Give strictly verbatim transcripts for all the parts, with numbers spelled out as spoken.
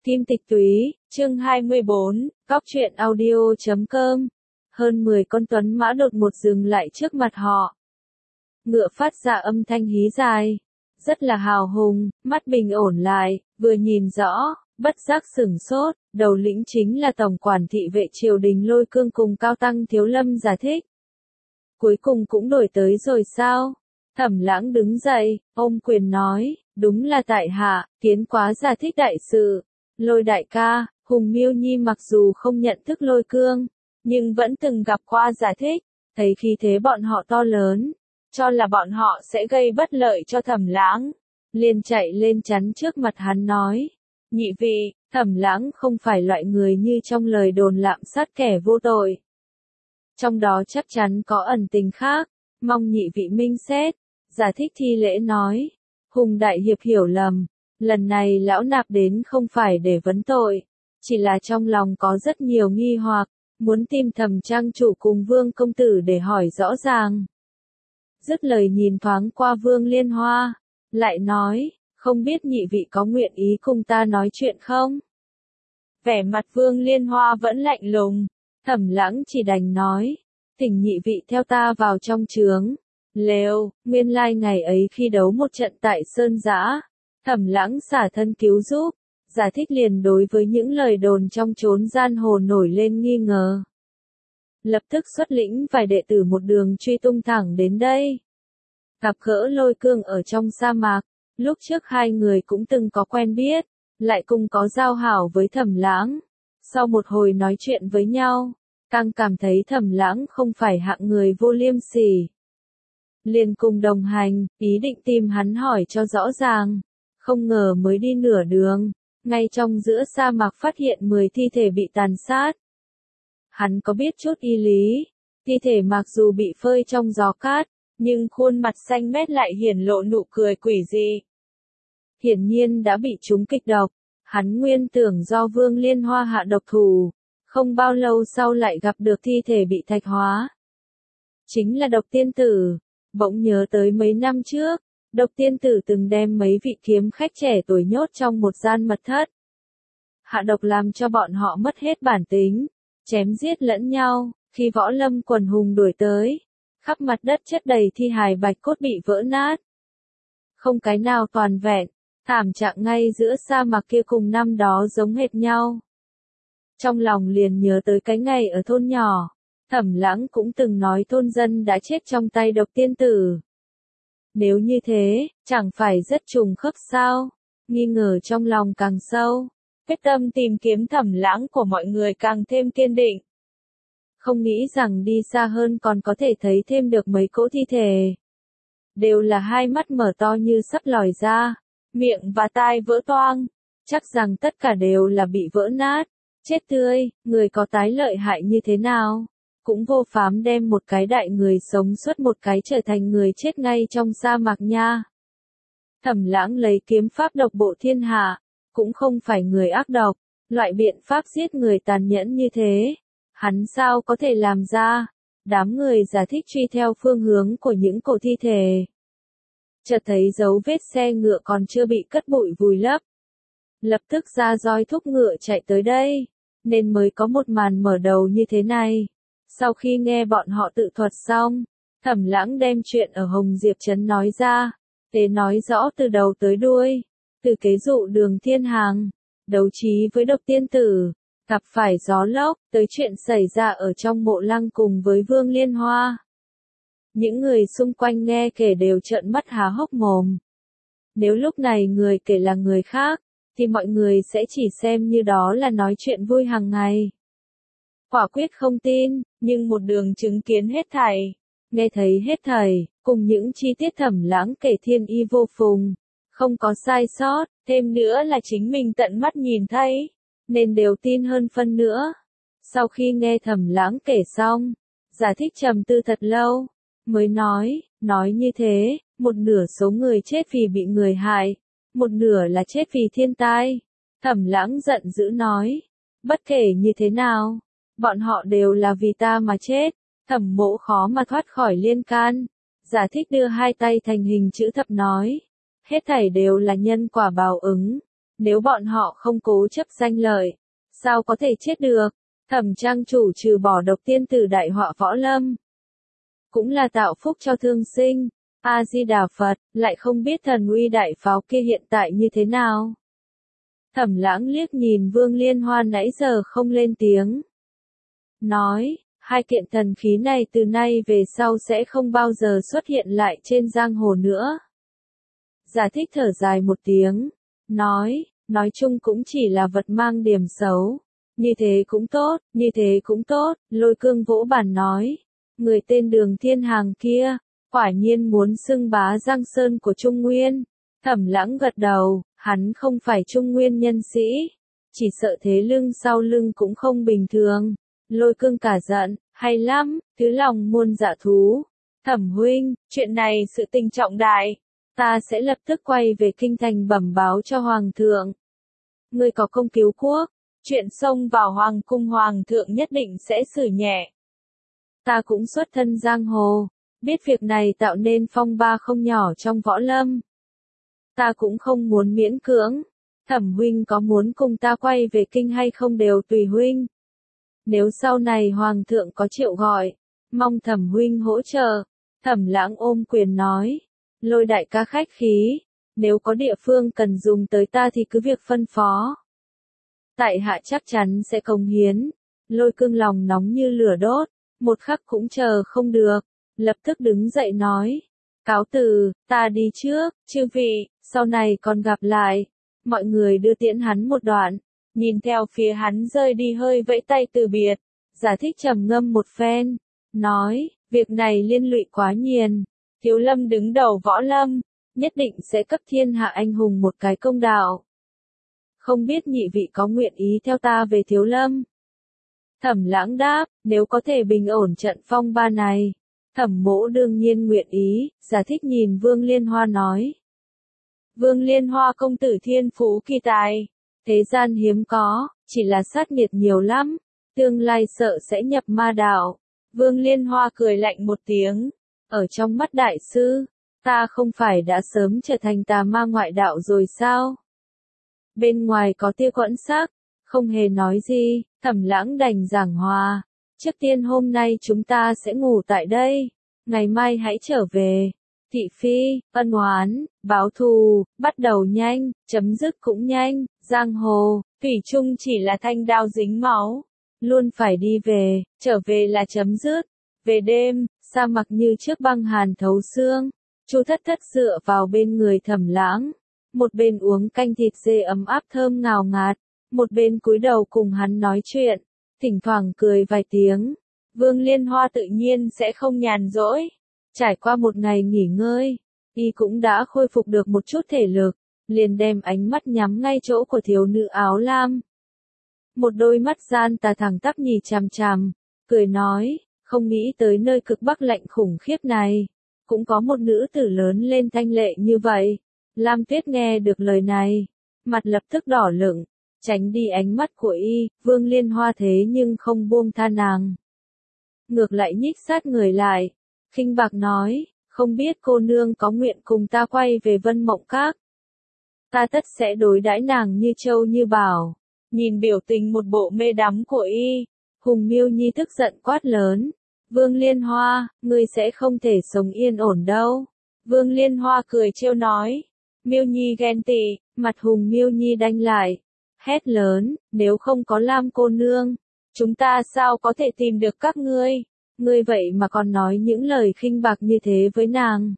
Kim Tịch Túy, chương hai mươi bốn, Cóc truyện audio chấm com. Hơn mười con tuấn mã đột ngột dừng lại trước mặt họ. Ngựa phát ra âm thanh hí dài, rất là hào hùng, mắt bình ổn lại, vừa nhìn rõ, bất giác sửng sốt, đầu lĩnh chính là tổng quản thị vệ triều đình Lôi Cương cùng Cao Tăng Thiếu Lâm Giải Thích. Cuối cùng cũng đổi tới rồi sao? Thẩm Lãng đứng dậy, ôm quyền nói, đúng là tại hạ, kiến quá Giải Thích đại sự. Lôi đại ca, Hùng Miêu Nhi mặc dù không nhận thức Lôi Cương, nhưng vẫn từng gặp qua Giải Thích, thấy khí thế bọn họ to lớn, cho là bọn họ sẽ gây bất lợi cho Thẩm Lãng, liền chạy lên chắn trước mặt hắn nói, nhị vị, Thẩm Lãng không phải loại người như trong lời đồn lạm sát kẻ vô tội. Trong đó chắc chắn có ẩn tình khác, mong nhị vị minh xét. Giải Thích thi lễ nói, Hùng đại hiệp hiểu lầm, lần này lão nạp đến không phải để vấn tội, chỉ là trong lòng có rất nhiều nghi hoặc, muốn tìm Thẩm trang chủ cùng Vương công tử để hỏi rõ ràng. Dứt lời nhìn thoáng qua Vương Liên Hoa, lại nói, không biết nhị vị có nguyện ý cùng ta nói chuyện không? Vẻ mặt Vương Liên Hoa vẫn lạnh lùng, Thẩm Lãng chỉ đành nói, thỉnh nhị vị theo ta vào trong trướng. Lều, nguyên lai ngày ấy khi đấu một trận tại Sơn Giã, Thẩm Lãng xả thân cứu giúp, Giải Thích liền đối với những lời đồn trong chốn giang hồ nổi lên nghi ngờ. Lập tức xuất lĩnh vài đệ tử một đường truy tung thẳng đến đây. Gặp gỡ Lôi Cương ở trong sa mạc, lúc trước hai người cũng từng có quen biết, lại cùng có giao hảo với Thẩm Lãng. Sau một hồi nói chuyện với nhau, càng cảm thấy Thẩm Lãng không phải hạng người vô liêm sỉ. Liền cùng đồng hành, ý định tìm hắn hỏi cho rõ ràng. Không ngờ mới đi nửa đường, ngay trong giữa sa mạc phát hiện mười thi thể bị tàn sát. Hắn có biết chút y lý, thi thể mặc dù bị phơi trong gió cát, nhưng khuôn mặt xanh mét lại hiển lộ nụ cười quỷ dị. Hiển nhiên đã bị trúng kịch độc, hắn nguyên tưởng do Vương Liên Hoa hạ độc thủ, không bao lâu sau lại gặp được thi thể bị thạch hóa. Chính là Độc Tiên Tử, bỗng nhớ tới mấy năm trước. Độc Tiên Tử từng đem mấy vị kiếm khách trẻ tuổi nhốt trong một gian mật thất. Hạ độc làm cho bọn họ mất hết bản tính, chém giết lẫn nhau, khi võ lâm quần hùng đuổi tới, khắp mặt đất chất đầy thi hài bạch cốt bị vỡ nát. Không cái nào toàn vẹn, thảm trạng ngay giữa sa mạc kia cùng năm đó giống hệt nhau. Trong lòng liền nhớ tới cái ngày ở thôn nhỏ, Thẩm Lãng cũng từng nói thôn dân đã chết trong tay Độc Tiên Tử. Nếu như thế, chẳng phải rất trùng khớp sao? Nghi ngờ trong lòng càng sâu, quyết tâm tìm kiếm Thẩm Lãng của mọi người càng thêm kiên định. Không nghĩ rằng đi xa hơn còn có thể thấy thêm được mấy cỗ thi thể. Đều là hai mắt mở to như sắp lòi ra, miệng và tai vỡ toang, chắc rằng tất cả đều là bị vỡ nát, chết tươi, người có tái lợi hại như thế nào? Cũng vô phám đem một cái đại người sống suốt một cái trở thành người chết ngay trong sa mạc nha. Thẩm Lãng lấy kiếm pháp độc bộ thiên hạ, cũng không phải người ác độc, loại biện pháp giết người tàn nhẫn như thế, hắn sao có thể làm ra? Đám người Giải Thích truy theo phương hướng của những cổ thi thể. Chợt thấy dấu vết xe ngựa còn chưa bị cất bụi vùi lấp. Lập tức ra roi thúc ngựa chạy tới đây, nên mới có một màn mở đầu như thế này. Sau khi nghe bọn họ tự thuật xong, Thẩm Lãng đem chuyện ở Hồng Diệp Trấn nói ra, thế nói rõ từ đầu tới đuôi, từ kế dụ Đường Thiên Hàng, đấu trí với Độc Tiên Tử, gặp phải gió lốc, tới chuyện xảy ra ở trong mộ lăng cùng với Vương Liên Hoa. Những người xung quanh nghe kể đều trợn mắt há hốc mồm. Nếu lúc này người kể là người khác, thì mọi người sẽ chỉ xem như đó là nói chuyện vui hàng ngày. Quả quyết không tin, nhưng một đường chứng kiến hết thảy, nghe thấy hết thảy, cùng những chi tiết Thẩm Lãng kể thiên y vô phùng, không có sai sót, thêm nữa là chính mình tận mắt nhìn thấy, nên đều tin hơn phân nữa. Sau khi nghe Thẩm Lãng kể xong, Giải Thích trầm tư thật lâu, mới nói, nói như thế, một nửa số người chết vì bị người hại, một nửa là chết vì thiên tai. Thẩm Lãng giận dữ nói, bất kể như thế nào, bọn họ đều là vì ta mà chết, Thẩm Mỗ khó mà thoát khỏi liên can. Giải Thích đưa hai tay thành hình chữ thập nói, hết thảy đều là nhân quả báo ứng, nếu bọn họ không cố chấp danh lợi, sao có thể chết được? Thẩm trang chủ trừ bỏ độc tiên tử đại họa võ lâm, cũng là tạo phúc cho thương sinh. A-di-đà Phật, lại không biết thần uy đại pháo kia hiện tại như thế nào. Thẩm Lãng liếc nhìn Vương Liên Hoa nãy giờ không lên tiếng. Nói, hai kiện thần khí này từ nay về sau sẽ không bao giờ xuất hiện lại trên giang hồ nữa. Giả Thích thở dài một tiếng, nói, nói chung cũng chỉ là vật mang điểm xấu. Như thế cũng tốt, như thế cũng tốt, Lôi Cương vỗ bàn nói. Người tên Đường Thiên Hàng kia, quả nhiên muốn xưng bá Giang Sơn của Trung Nguyên. Thẩm Lãng gật đầu, hắn không phải Trung Nguyên nhân sĩ, chỉ sợ thế lưng sau lưng cũng không bình thường. Lôi Cương cả giận, hay lắm, thứ lòng muôn dạ thú. Thẩm huynh, chuyện này sự tình trọng đại, ta sẽ lập tức quay về kinh thành bẩm báo cho hoàng thượng. Ngươi có công cứu quốc, chuyện xông vào hoàng cung hoàng thượng nhất định sẽ xử nhẹ. Ta cũng xuất thân giang hồ, biết việc này tạo nên phong ba không nhỏ trong võ lâm. Ta cũng không muốn miễn cưỡng, Thẩm huynh có muốn cùng ta quay về kinh hay không đều tùy huynh. Nếu sau này hoàng thượng có triệu gọi, mong Thẩm huynh hỗ trợ. Thẩm Lãng ôm quyền nói, Lôi đại ca khách khí, nếu có địa phương cần dùng tới ta thì cứ việc phân phó. Tại hạ chắc chắn sẽ cống hiến. Lôi Cương lòng nóng như lửa đốt, một khắc cũng chờ không được, lập tức đứng dậy nói, cáo từ, ta đi trước, chư vị, sau này còn gặp lại. Mọi người đưa tiễn hắn một đoạn, nhìn theo phía hắn rơi đi hơi vẫy tay từ biệt. Giả Thích trầm ngâm một phen, nói, việc này liên lụy quá nhiên, Thiếu Lâm đứng đầu võ lâm, nhất định sẽ cấp thiên hạ anh hùng một cái công đạo. Không biết nhị vị có nguyện ý theo ta về Thiếu Lâm? Thẩm Lãng đáp, nếu có thể bình ổn trận phong ba này, Thẩm mỗ đương nhiên nguyện ý. Giả Thích nhìn Vương Liên Hoa nói. Vương Liên Hoa công tử thiên phú kỳ tài, thế gian hiếm có, chỉ là sát nghiệt nhiều lắm, tương lai sợ sẽ nhập ma đạo. Vương Liên Hoa cười lạnh một tiếng, ở trong mắt đại sư, ta không phải đã sớm trở thành tà ma ngoại đạo rồi sao? Bên ngoài có tia quẫn sắc, không hề nói gì. Thẩm Lãng đành giảng hòa, trước tiên hôm nay chúng ta sẽ ngủ tại đây, ngày mai hãy trở về. Thị phi, ân oán, báo thù, bắt đầu nhanh, chấm dứt cũng nhanh. Giang hồ, thủy chung chỉ là thanh đao dính máu, luôn phải đi về, trở về là chấm dứt. Về đêm, sa mạc như trước băng hàn thấu xương, Chu Thất Thất dựa vào bên người Thẩm Lãng, một bên uống canh thịt dê ấm áp thơm ngào ngạt, một bên cúi đầu cùng hắn nói chuyện, thỉnh thoảng cười vài tiếng. Vương Liên Hoa tự nhiên sẽ không nhàn rỗi. Trải qua một ngày nghỉ ngơi, y cũng đã khôi phục được một chút thể lực, liền đem ánh mắt nhắm ngay chỗ của thiếu nữ áo lam. Một đôi mắt gian tà thẳng tắp nhìn chằm chằm, cười nói, không nghĩ tới nơi cực bắc lạnh khủng khiếp này, cũng có một nữ tử lớn lên thanh lệ như vậy. Lam Tuyết nghe được lời này, mặt lập tức đỏ lựng, tránh đi ánh mắt của y. Vương Liên Hoa thế nhưng không buông tha nàng, ngược lại nhích sát người lại, khinh bạc nói, không biết cô nương có nguyện cùng ta quay về Vân Mộng Các. Ta tất sẽ đối đãi nàng như châu như bảo. Nhìn biểu tình một bộ mê đắm của y, Hùng Miêu Nhi tức giận quát lớn, Vương Liên Hoa, ngươi sẽ không thể sống yên ổn đâu. Vương Liên Hoa cười trêu nói, Miêu Nhi ghen tị. Mặt Hùng Miêu Nhi đanh lại, hét lớn, nếu không có Lam cô nương, chúng ta sao có thể tìm được các ngươi? Ngươi vậy mà còn nói những lời khinh bạc như thế với nàng.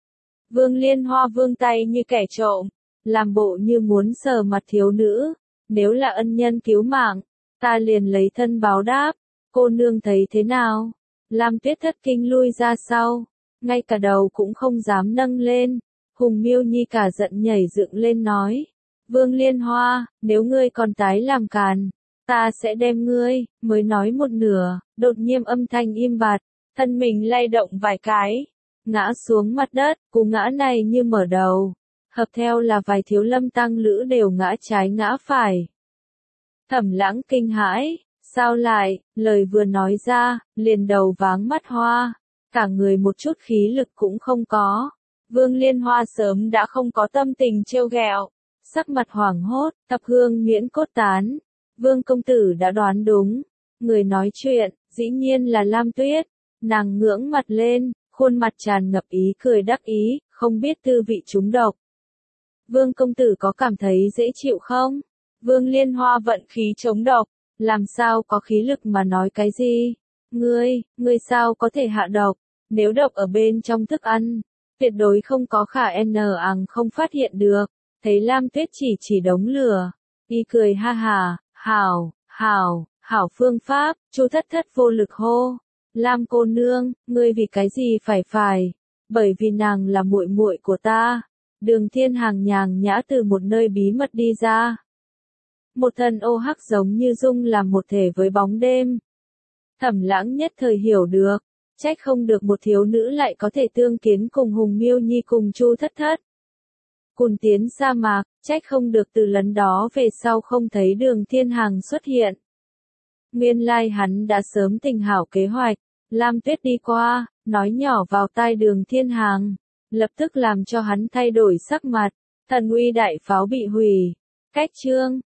Vương Liên Hoa vươn tay như kẻ trộm, làm bộ như muốn sờ mặt thiếu nữ, nếu là ân nhân cứu mạng, ta liền lấy thân báo đáp. Cô nương thấy thế nào? Lam Tuyết thất kinh lui ra sau, ngay cả đầu cũng không dám nâng lên. Hùng Miêu Nhi cả giận nhảy dựng lên nói, Vương Liên Hoa, nếu ngươi còn tái làm càn, ta sẽ đem ngươi. Mới nói một nửa, đột nhiên âm thanh im bặt, thân mình lay động vài cái, ngã xuống mặt đất. Cú ngã này như mở đầu, hợp theo là vài thiếu lâm tăng lữ đều ngã trái ngã phải. Thẩm Lãng kinh hãi, sao lại? Lời vừa nói ra, liền đầu váng mắt hoa, cả người một chút khí lực cũng không có. Vương Liên Hoa sớm đã không có tâm tình trêu ghẹo, sắc mặt hoảng hốt, thập hương miễn cốt tán. Vương công tử đã đoán đúng. Người nói chuyện, dĩ nhiên là Lam Tuyết. Nàng ngưỡng mặt lên, khuôn mặt tràn ngập ý cười đắc ý, không biết tư vị trúng độc. Vương công tử có cảm thấy dễ chịu không? Vương Liên Hoa vận khí chống độc, làm sao có khí lực mà nói cái gì? Ngươi, ngươi sao có thể hạ độc? Nếu độc ở bên trong thức ăn, tuyệt đối không có khả n ằng không phát hiện được. Thấy Lam Tuyết chỉ chỉ đống lửa, y cười ha hà, hảo, hảo, hảo phương pháp, Chu Thất Thất vô lực hô. Lam cô nương, ngươi vì cái gì phải phải? Bởi vì nàng là muội muội của ta. Đường Thiên Hàng nhàn nhã từ một nơi bí mật đi ra. Một thân ô hắc giống như dung làm một thể với bóng đêm. Thẩm Lãng nhất thời hiểu được, trách không được một thiếu nữ lại có thể tương kiến cùng Hùng Miêu Nhi cùng Chu Thất Thất. Cùn tiến sa mạc, trách không được từ lần đó về sau không thấy Đường Thiên Hàng xuất hiện. Nguyên lai hắn đã sớm tình hảo kế hoạch. Lam Tuyết đi qua, nói nhỏ vào tai Đường Thiên Hàng, lập tức làm cho hắn thay đổi sắc mặt. Thần uy đại pháo bị hủy. Cách chương